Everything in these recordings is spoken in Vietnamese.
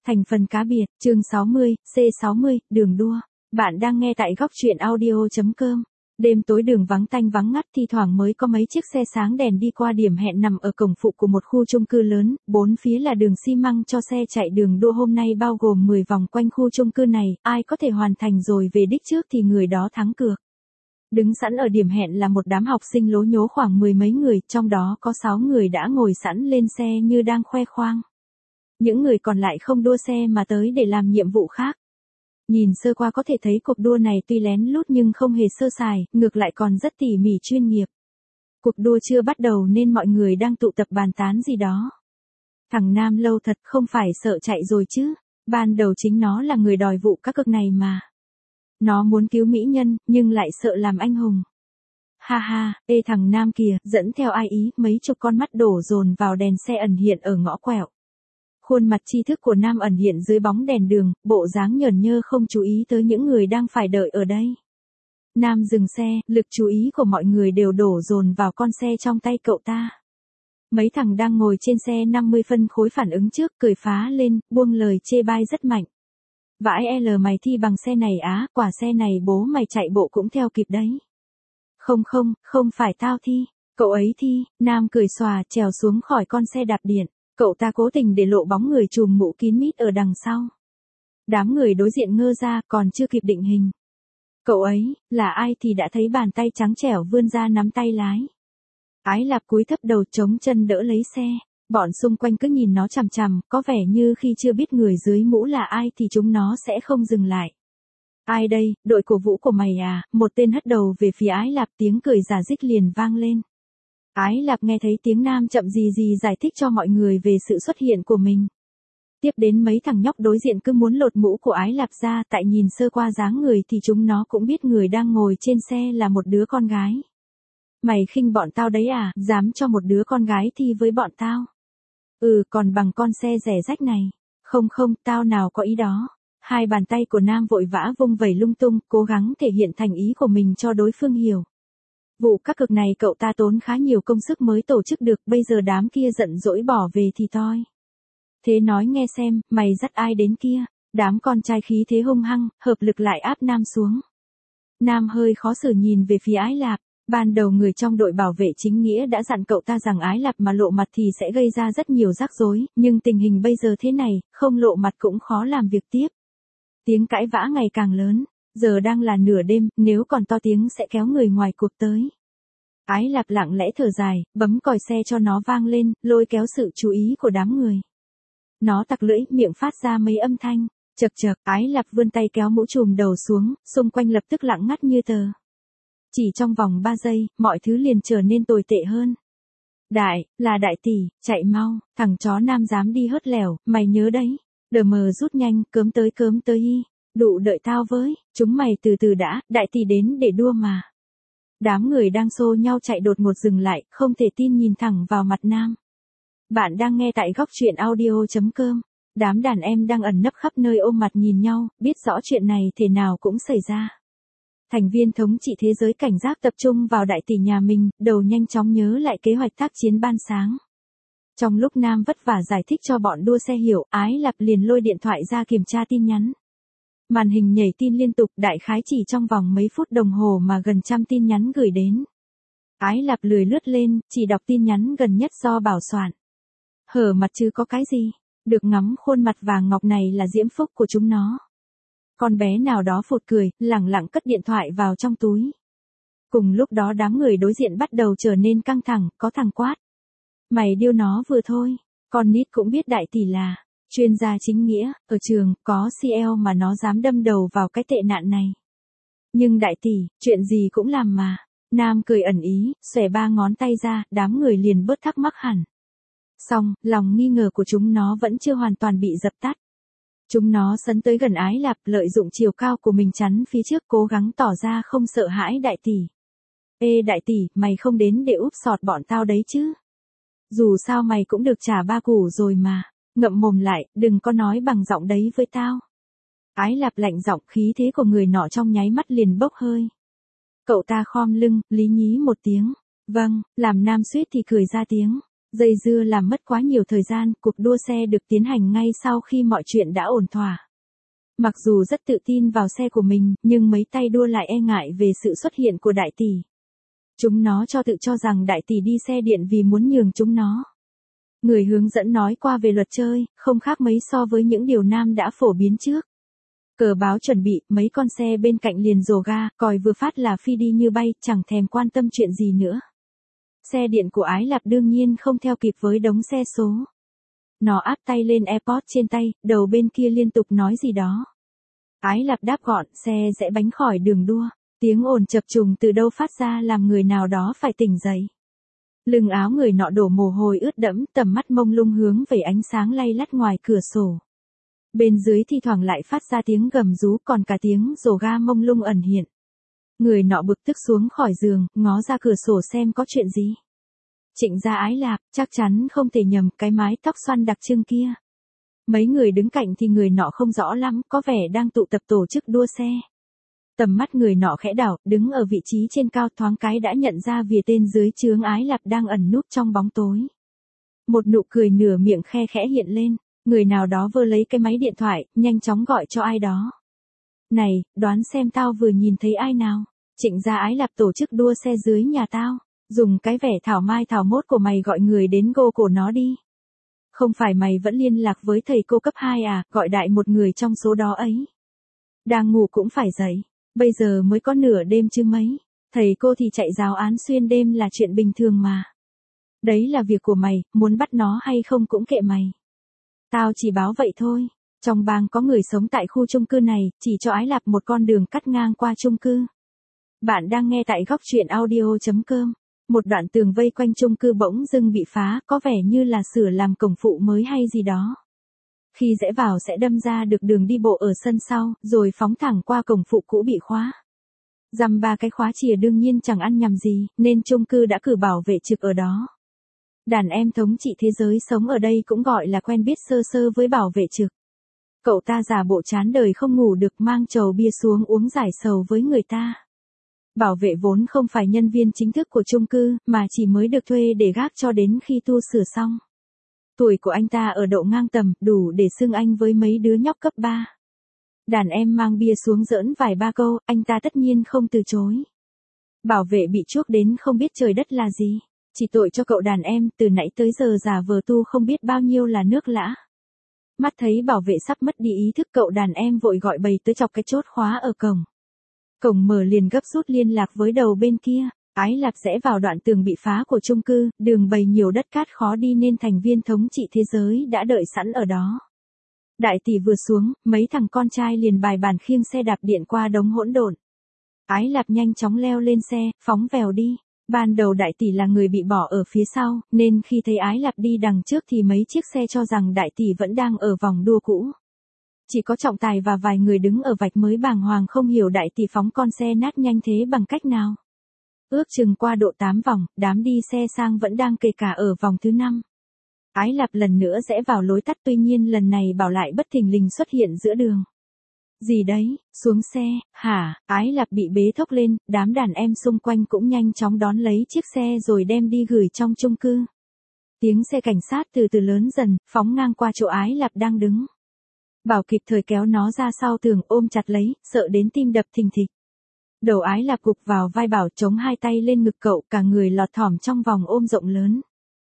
Thành phần cá biệt, chương 60, C60, đường đua. Bạn đang nghe tại góc truyện audio.com. Đêm tối đường vắng tanh vắng ngắt, thi thoảng mới có mấy chiếc xe sáng đèn đi qua điểm hẹn nằm ở cổng phụ của một khu chung cư lớn, bốn phía là đường xi măng cho xe chạy. Đường đua hôm nay bao gồm 10 vòng quanh khu chung cư này, ai có thể hoàn thành rồi về đích trước thì người đó thắng cược. Đứng sẵn ở điểm hẹn là một đám học sinh lố nhố khoảng 10 mấy người, trong đó có 6 người đã ngồi sẵn lên xe như đang khoe khoang. Những người còn lại không đua xe mà tới để làm nhiệm vụ khác. Nhìn sơ qua có thể thấy cuộc đua này tuy lén lút nhưng không hề sơ sài, ngược lại còn rất tỉ mỉ chuyên nghiệp. Cuộc đua chưa bắt đầu nên mọi người đang tụ tập bàn tán gì đó. Thằng Nam lâu thật không phải sợ chạy rồi chứ, ban đầu chính nó là người đòi vụ cá cược này mà. Nó muốn cứu mỹ nhân, nhưng lại sợ làm anh hùng. Ha ha, ê thằng Nam kìa, dẫn theo ai ý, mấy chục con mắt đổ dồn vào đèn xe ẩn hiện ở ngõ quẹo. Khuôn mặt tri thức của Nam ẩn hiện dưới bóng đèn đường, bộ dáng nhởn nhơ không chú ý tới những người đang phải đợi ở đây. Nam dừng xe, lực chú ý của mọi người đều đổ dồn vào con xe trong tay cậu ta. Mấy thằng đang ngồi trên xe 50 phân khối phản ứng trước, cười phá lên, buông lời chê bai rất mạnh. Vãi L mày thi bằng xe này á, quả xe này bố mày chạy bộ cũng theo kịp đấy. Không phải tao thi, cậu ấy thi. Nam cười xòa trèo xuống khỏi con xe đạp điện. Cậu ta cố tình để lộ bóng người trùm mũ kín mít ở đằng sau. Đám người đối diện ngơ ra, còn chưa kịp định hình. Cậu ấy, là ai thì đã thấy bàn tay trắng trẻo vươn ra nắm tay lái. Ái Lạp cúi thấp đầu chống chân đỡ lấy xe. Bọn xung quanh cứ nhìn nó chằm chằm, có vẻ như khi chưa biết người dưới mũ là ai thì chúng nó sẽ không dừng lại. Ai đây, đội cổ vũ của mày à? Một tên hất đầu về phía Ái Lạp, tiếng cười rả rích liền vang lên. Ái Lạp nghe thấy tiếng Nam chậm gì giải thích cho mọi người về sự xuất hiện của mình. Tiếp đến mấy thằng nhóc đối diện cứ muốn lột mũ của Ái Lạp ra, tại nhìn sơ qua dáng người thì chúng nó cũng biết người đang ngồi trên xe là một đứa con gái. Mày khinh bọn tao đấy à, dám cho một đứa con gái thi với bọn tao. Còn bằng con xe rẻ rách này. Không, tao nào có ý đó. Hai bàn tay của Nam vội vã vung vẩy lung tung, cố gắng thể hiện thành ý của mình cho đối phương hiểu. Vụ cá cược này cậu ta tốn khá nhiều công sức mới tổ chức được, bây giờ đám kia giận dỗi bỏ về thì toi. Thế nói nghe xem, mày dắt ai đến kia? Đám con trai khí thế hung hăng, hợp lực lại áp Nam xuống. Nam hơi khó xử nhìn về phía Ái Lạp. Ban đầu người trong đội bảo vệ chính nghĩa đã dặn cậu ta rằng Ái Lạp mà lộ mặt thì sẽ gây ra rất nhiều rắc rối, nhưng tình hình bây giờ thế này, không lộ mặt cũng khó làm việc tiếp. Tiếng cãi vã ngày càng lớn, giờ đang là nửa đêm, nếu còn to tiếng sẽ kéo người ngoài cuộc tới. Ái Lạp lặng lẽ thở dài, bấm còi xe cho nó vang lên, lôi kéo sự chú ý của đám người. Nó tặc lưỡi, miệng phát ra mấy âm thanh, chậc chậc. Ái Lạp vươn tay kéo mũ trùm đầu xuống, xung quanh lập tức lặng ngắt như tờ. Chỉ trong vòng 3 giây, mọi thứ liền trở nên tồi tệ hơn. Là đại tỷ, chạy mau, thằng chó Nam dám đi hớt lèo, mày nhớ đấy. Đờ mờ rút nhanh, cớm tới y. Đụ đợi tao với, chúng mày từ từ đã, đại tỷ đến để đua mà. Đám người đang xô nhau chạy đột ngột dừng lại, không thể tin nhìn thẳng vào mặt Nam. Bạn đang nghe tại góc truyện audio.com. Đám đàn em đang ẩn nấp khắp nơi ôm mặt nhìn nhau, biết rõ chuyện này thể nào cũng xảy ra. Thành viên thống trị thế giới cảnh giác tập trung vào đại tỷ nhà mình, đầu nhanh chóng nhớ lại kế hoạch tác chiến ban sáng. Trong lúc Nam vất vả giải thích cho bọn đua xe hiểu, Ái Lạp liền lôi điện thoại ra kiểm tra tin nhắn. Màn hình nhảy tin liên tục, đại khái chỉ trong vòng mấy phút đồng hồ mà gần 100 tin nhắn gửi đến. Ái Lạp lười lướt lên, chỉ đọc tin nhắn gần nhất do Bảo soạn. Hở mặt chứ có cái gì, được ngắm khuôn mặt vàng ngọc này là diễm phúc của chúng nó. Con bé nào đó phụt cười, lẳng lặng cất điện thoại vào trong túi. Cùng lúc đó đám người đối diện bắt đầu trở nên căng thẳng, có thằng quát. Mày điêu nó vừa thôi, con nít cũng biết đại tỷ là chuyên gia chính nghĩa, ở trường, có CL mà nó dám đâm đầu vào cái tệ nạn này. Nhưng đại tỷ, chuyện gì cũng làm mà. Nam cười ẩn ý, xòe 3 ngón tay ra, đám người liền bớt thắc mắc hẳn. Xong, lòng nghi ngờ của chúng nó vẫn chưa hoàn toàn bị dập tắt. Chúng nó sấn tới gần Ái Lạp, lợi dụng chiều cao của mình chắn phía trước, cố gắng tỏ ra không sợ hãi đại tỷ. Ê đại tỷ, mày không đến để úp sọt bọn tao đấy chứ? Dù sao mày cũng được trả 3 củ rồi mà. Ngậm mồm lại, đừng có nói bằng giọng đấy với tao. Ái Lạp lạnh giọng, khí thế của người nọ trong nháy mắt liền bốc hơi. Cậu ta khom lưng, lý nhí một tiếng. Vâng, làm Nam suýt thì cười ra tiếng. Dây dưa làm mất quá nhiều thời gian, cuộc đua xe được tiến hành ngay sau khi mọi chuyện đã ổn thỏa. Mặc dù rất tự tin vào xe của mình, nhưng mấy tay đua lại e ngại về sự xuất hiện của đại tỷ. Chúng nó tự cho rằng đại tỷ đi xe điện vì muốn nhường chúng nó. Người hướng dẫn nói qua về luật chơi, không khác mấy so với những điều Nam đã phổ biến trước. Cờ báo chuẩn bị, mấy con xe bên cạnh liền rồ ga, còi vừa phát là phi đi như bay, chẳng thèm quan tâm chuyện gì nữa. Xe điện của Ái Lạp đương nhiên không theo kịp với đống xe số. Nó áp tay lên AirPods trên tay, đầu bên kia liên tục nói gì đó. Ái Lạp đáp gọn, xe rẽ bánh khỏi đường đua. Tiếng ồn chập trùng từ đâu phát ra làm người nào đó phải tỉnh dậy. Lưng áo người nọ đổ mồ hôi ướt đẫm, tầm mắt mông lung hướng về ánh sáng lay lắt ngoài cửa sổ. Bên dưới thi thoảng lại phát ra tiếng gầm rú, còn cả tiếng rồ ga mông lung ẩn hiện. Người nọ bực tức xuống khỏi giường, ngó ra cửa sổ xem có chuyện gì. Trịnh gia Ái Lạp, chắc chắn không thể nhầm, cái mái tóc xoăn đặc trưng kia. Mấy người đứng cạnh thì người nọ không rõ lắm, có vẻ đang tụ tập tổ chức đua xe. Tầm mắt người nọ khẽ đảo, đứng ở vị trí trên cao thoáng cái đã nhận ra vỉa tên dưới trướng Ái Lạp đang ẩn núp trong bóng tối. Một nụ cười nửa miệng khe khẽ hiện lên, người nào đó vơ lấy cái máy điện thoại, nhanh chóng gọi cho ai đó. Này, đoán xem tao vừa nhìn thấy ai nào? Trịnh gia Ái Lạp tổ chức đua xe dưới nhà tao, dùng cái vẻ thảo mai thảo mốt của mày gọi người đến gô cổ nó đi. Không phải mày vẫn liên lạc với thầy cô cấp 2 à, gọi đại một người trong số đó ấy. Đang ngủ cũng phải dậy. Bây giờ mới có nửa đêm chứ mấy. Thầy cô thì chạy giáo án xuyên đêm là chuyện bình thường mà. Đấy là việc của mày, muốn bắt nó hay không cũng kệ mày. Tao chỉ báo vậy thôi. Trong bang có người sống tại khu chung cư này, chỉ cho Ái Lạp một con đường cắt ngang qua chung cư. Bạn đang nghe tại góc truyện audio.com. Một đoạn tường vây quanh chung cư bỗng dưng bị phá, có vẻ như là sửa làm cổng phụ mới hay gì đó. Khi rẽ vào sẽ đâm ra được đường đi bộ ở sân sau, rồi phóng thẳng qua cổng phụ cũ bị khóa. Dăm ba cái khóa chìa đương nhiên chẳng ăn nhầm gì, nên chung cư đã cử bảo vệ trực ở đó. Đàn em thống trị thế giới sống ở đây cũng gọi là quen biết sơ sơ với bảo vệ trực. Cậu ta giả bộ chán đời không ngủ được, mang chầu bia xuống uống giải sầu với người ta. Bảo vệ vốn không phải nhân viên chính thức của chung cư, mà chỉ mới được thuê để gác cho đến khi tu sửa xong. Tuổi của anh ta ở độ ngang tầm, đủ để xưng anh với mấy đứa nhóc cấp 3. Đàn em mang bia xuống giỡn vài ba câu, anh ta tất nhiên không từ chối. Bảo vệ bị chuốc đến không biết trời đất là gì. Chỉ tội cho cậu đàn em, từ nãy tới giờ giả vờ tu không biết bao nhiêu là nước lã. Mắt thấy bảo vệ sắp mất đi ý thức, cậu đàn em vội gọi bầy tới chọc cái chốt khóa ở cổng. Cổng mở liền gấp rút liên lạc với đầu bên kia. Ái Lạp rẽ vào đoạn tường bị phá của chung cư, đường bầy nhiều đất cát khó đi nên thành viên thống trị thế giới đã đợi sẵn ở đó. Đại tỷ vừa xuống, mấy thằng con trai liền bài bàn khiêng xe đạp điện qua đống hỗn độn. Ái Lạp nhanh chóng leo lên xe, phóng vèo đi. Ban đầu đại tỷ là người bị bỏ ở phía sau, nên khi thấy Ái Lạp đi đằng trước thì mấy chiếc xe cho rằng đại tỷ vẫn đang ở vòng đua cũ. Chỉ có trọng tài và vài người đứng ở vạch mới bàng hoàng không hiểu đại tỷ phóng con xe nát nhanh thế bằng cách nào. Ước chừng qua độ 8 vòng, đám đi xe sang vẫn đang kề cả ở vòng thứ 5. Ái Lạp lần nữa rẽ vào lối tắt, tuy nhiên lần này bảo lại bất thình lình xuất hiện giữa đường. Gì đấy, xuống xe, hả? Ái Lạp bị bế thốc lên, đám đàn em xung quanh cũng nhanh chóng đón lấy chiếc xe rồi đem đi gửi trong chung cư. Tiếng xe cảnh sát từ từ lớn dần, phóng ngang qua chỗ Ái Lạp đang đứng. Bảo kịp thời kéo nó ra sau tường ôm chặt lấy, sợ đến tim đập thình thịch. Đầu Ái Lạp gục vào vai Bảo, chống hai tay lên ngực cậu, cả người lọt thỏm trong vòng ôm rộng lớn.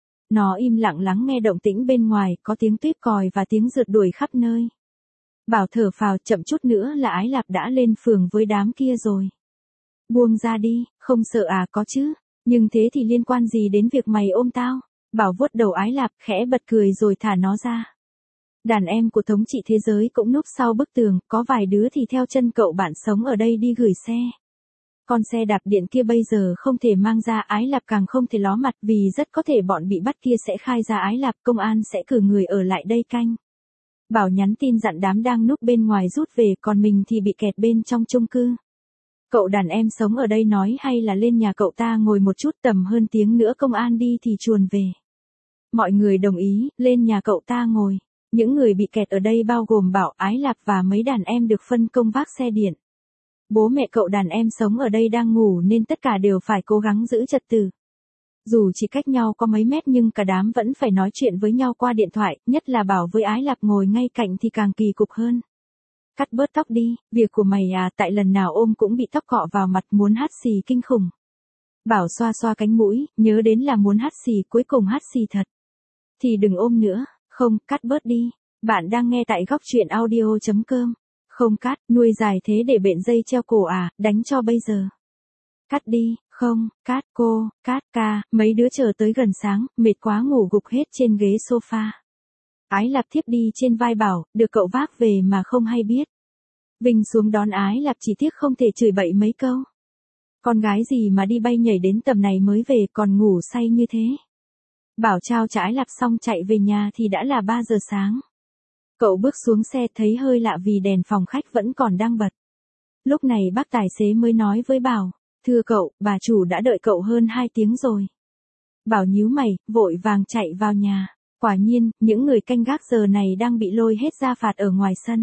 Nó im lặng lắng nghe động tĩnh bên ngoài, có tiếng tuýp còi và tiếng rượt đuổi khắp nơi. Bảo thở phào, chậm chút nữa là Ái Lạp đã lên phường với đám kia rồi. Buông ra đi, không sợ à? Có chứ, nhưng thế thì liên quan gì đến việc mày ôm tao? Bảo vuốt đầu Ái Lạp, khẽ bật cười rồi thả nó ra. Đàn em của thống trị thế giới cũng núp sau bức tường, có vài đứa thì theo chân cậu bạn sống ở đây đi gửi xe. Con xe đạp điện kia bây giờ không thể mang ra, Ái Lạp càng không thể ló mặt vì rất có thể bọn bị bắt kia sẽ khai ra Ái Lạp, công an sẽ cử người ở lại đây canh. Bảo nhắn tin dặn đám đang núp bên ngoài rút về, còn mình thì bị kẹt bên trong chung cư. Cậu đàn em sống ở đây nói hay là lên nhà cậu ta ngồi một chút, tầm hơn tiếng nữa công an đi thì chuồn về. Mọi người đồng ý, lên nhà cậu ta ngồi. Những người bị kẹt ở đây bao gồm Bảo, Ái Lạp và mấy đàn em được phân công vác xe điện. Bố mẹ cậu đàn em sống ở đây đang ngủ nên tất cả đều phải cố gắng giữ trật tự. Dù chỉ cách nhau có mấy mét nhưng cả đám vẫn phải nói chuyện với nhau qua điện thoại, nhất là Bảo với Ái Lạp ngồi ngay cạnh thì càng kỳ cục hơn. Cắt bớt tóc đi, việc của mày à, tại lần nào ôm cũng bị tóc cọ vào mặt muốn hắt xì kinh khủng. Bảo xoa xoa cánh mũi, nhớ đến là muốn hắt xì, cuối cùng hắt xì thật. Thì đừng ôm nữa, không, cắt bớt đi. Bạn đang nghe tại góc truyện audio.com. Không cắt, nuôi dài thế để bện dây treo cổ à, đánh cho bây giờ. Cắt đi, không, cắt cô, cắt ca, mấy đứa chờ tới gần sáng, mệt quá ngủ gục hết trên ghế sofa. Ái Lạp thiếp đi trên vai Bảo, được cậu vác về mà không hay biết. Vinh xuống đón Ái Lạp chỉ tiếc không thể chửi bậy mấy câu. Con gái gì mà đi bay nhảy đến tầm này mới về còn ngủ say như thế. Bảo trao cho Ái Lạp xong chạy về nhà thì đã là 3 giờ sáng. Cậu bước xuống xe thấy hơi lạ vì đèn phòng khách vẫn còn đang bật. Lúc này bác tài xế mới nói với Bảo, thưa cậu, bà chủ đã đợi cậu hơn 2 tiếng rồi. Bảo nhíu mày, vội vàng chạy vào nhà. Quả nhiên, những người canh gác giờ này đang bị lôi hết ra phạt ở ngoài sân.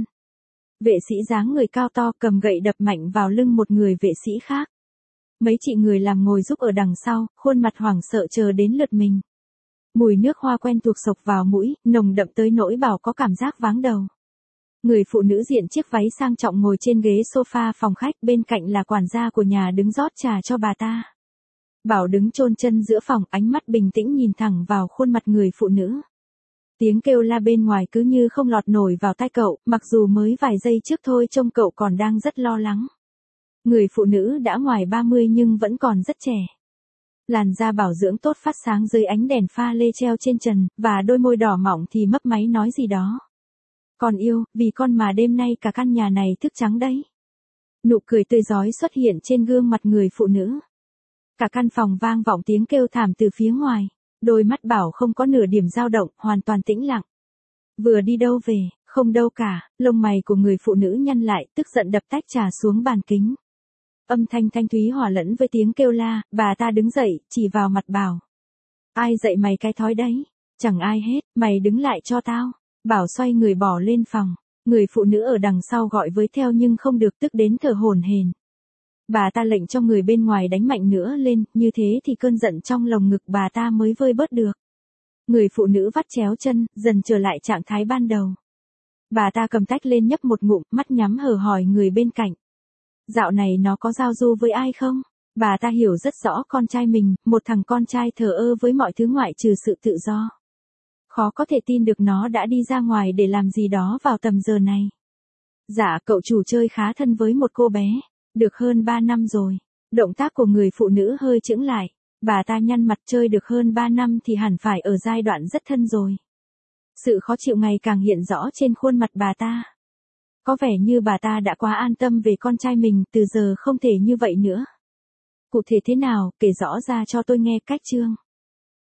Vệ sĩ dáng người cao to cầm gậy đập mạnh vào lưng một người vệ sĩ khác. Mấy chị người làm ngồi giúp ở đằng sau, khuôn mặt hoảng sợ chờ đến lượt mình. Mùi nước hoa quen thuộc xộc vào mũi, nồng đậm tới nỗi Bảo có cảm giác váng đầu. Người phụ nữ diện chiếc váy sang trọng ngồi trên ghế sofa phòng khách, bên cạnh là quản gia của nhà đứng rót trà cho bà ta. Bảo đứng chôn chân giữa phòng, ánh mắt bình tĩnh nhìn thẳng vào khuôn mặt người phụ nữ. Tiếng kêu la bên ngoài cứ như không lọt nổi vào tai cậu, mặc dù mới vài giây trước thôi trông cậu còn đang rất lo lắng. Người phụ nữ đã ngoài 30 nhưng vẫn còn rất trẻ. Làn da bảo dưỡng tốt phát sáng dưới ánh đèn pha lê treo trên trần, và đôi môi đỏ mọng thì mấp máy nói gì đó. Con yêu, vì con mà đêm nay cả căn nhà này thức trắng đấy. Nụ cười tươi rói xuất hiện trên gương mặt người phụ nữ. Cả căn phòng vang vọng tiếng kêu thảm từ phía ngoài. Đôi mắt Bảo không có nửa điểm dao động, hoàn toàn tĩnh lặng. Vừa đi đâu về, không đâu cả, lông mày của người phụ nữ nhăn lại, tức giận đập tách trà xuống bàn kính. Âm thanh thanh thúy hòa lẫn với tiếng kêu la, bà ta đứng dậy, chỉ vào mặt Bảo. Ai dạy mày cái thói đấy? Chẳng ai hết, mày đứng lại cho tao. Bảo xoay người bỏ lên phòng. Người phụ nữ ở đằng sau gọi với theo nhưng không được, tức đến thở hổn hển. Bà ta lệnh cho người bên ngoài đánh mạnh nữa lên, như thế thì cơn giận trong lồng ngực bà ta mới vơi bớt được. Người phụ nữ vắt chéo chân, dần trở lại trạng thái ban đầu. Bà ta cầm tách lên nhấp một ngụm, mắt nhắm hờ hỏi người bên cạnh. Dạo này nó có giao du với ai không? Bà ta hiểu rất rõ con trai mình, một thằng con trai thờ ơ với mọi thứ ngoại trừ sự tự do. Khó có thể tin được nó đã đi ra ngoài để làm gì đó vào tầm giờ này. Dạ, cậu chủ chơi khá thân với một cô bé. Được hơn 3 năm rồi. Động tác của người phụ nữ hơi chững lại. Bà ta nhăn mặt, chơi được hơn 3 năm thì hẳn phải ở giai đoạn rất thân rồi. Sự khó chịu ngày càng hiện rõ trên khuôn mặt bà ta. Có vẻ như bà ta đã quá an tâm về con trai mình, từ giờ không thể như vậy nữa. Cụ thể thế nào, kể rõ ra cho tôi nghe. Cách chương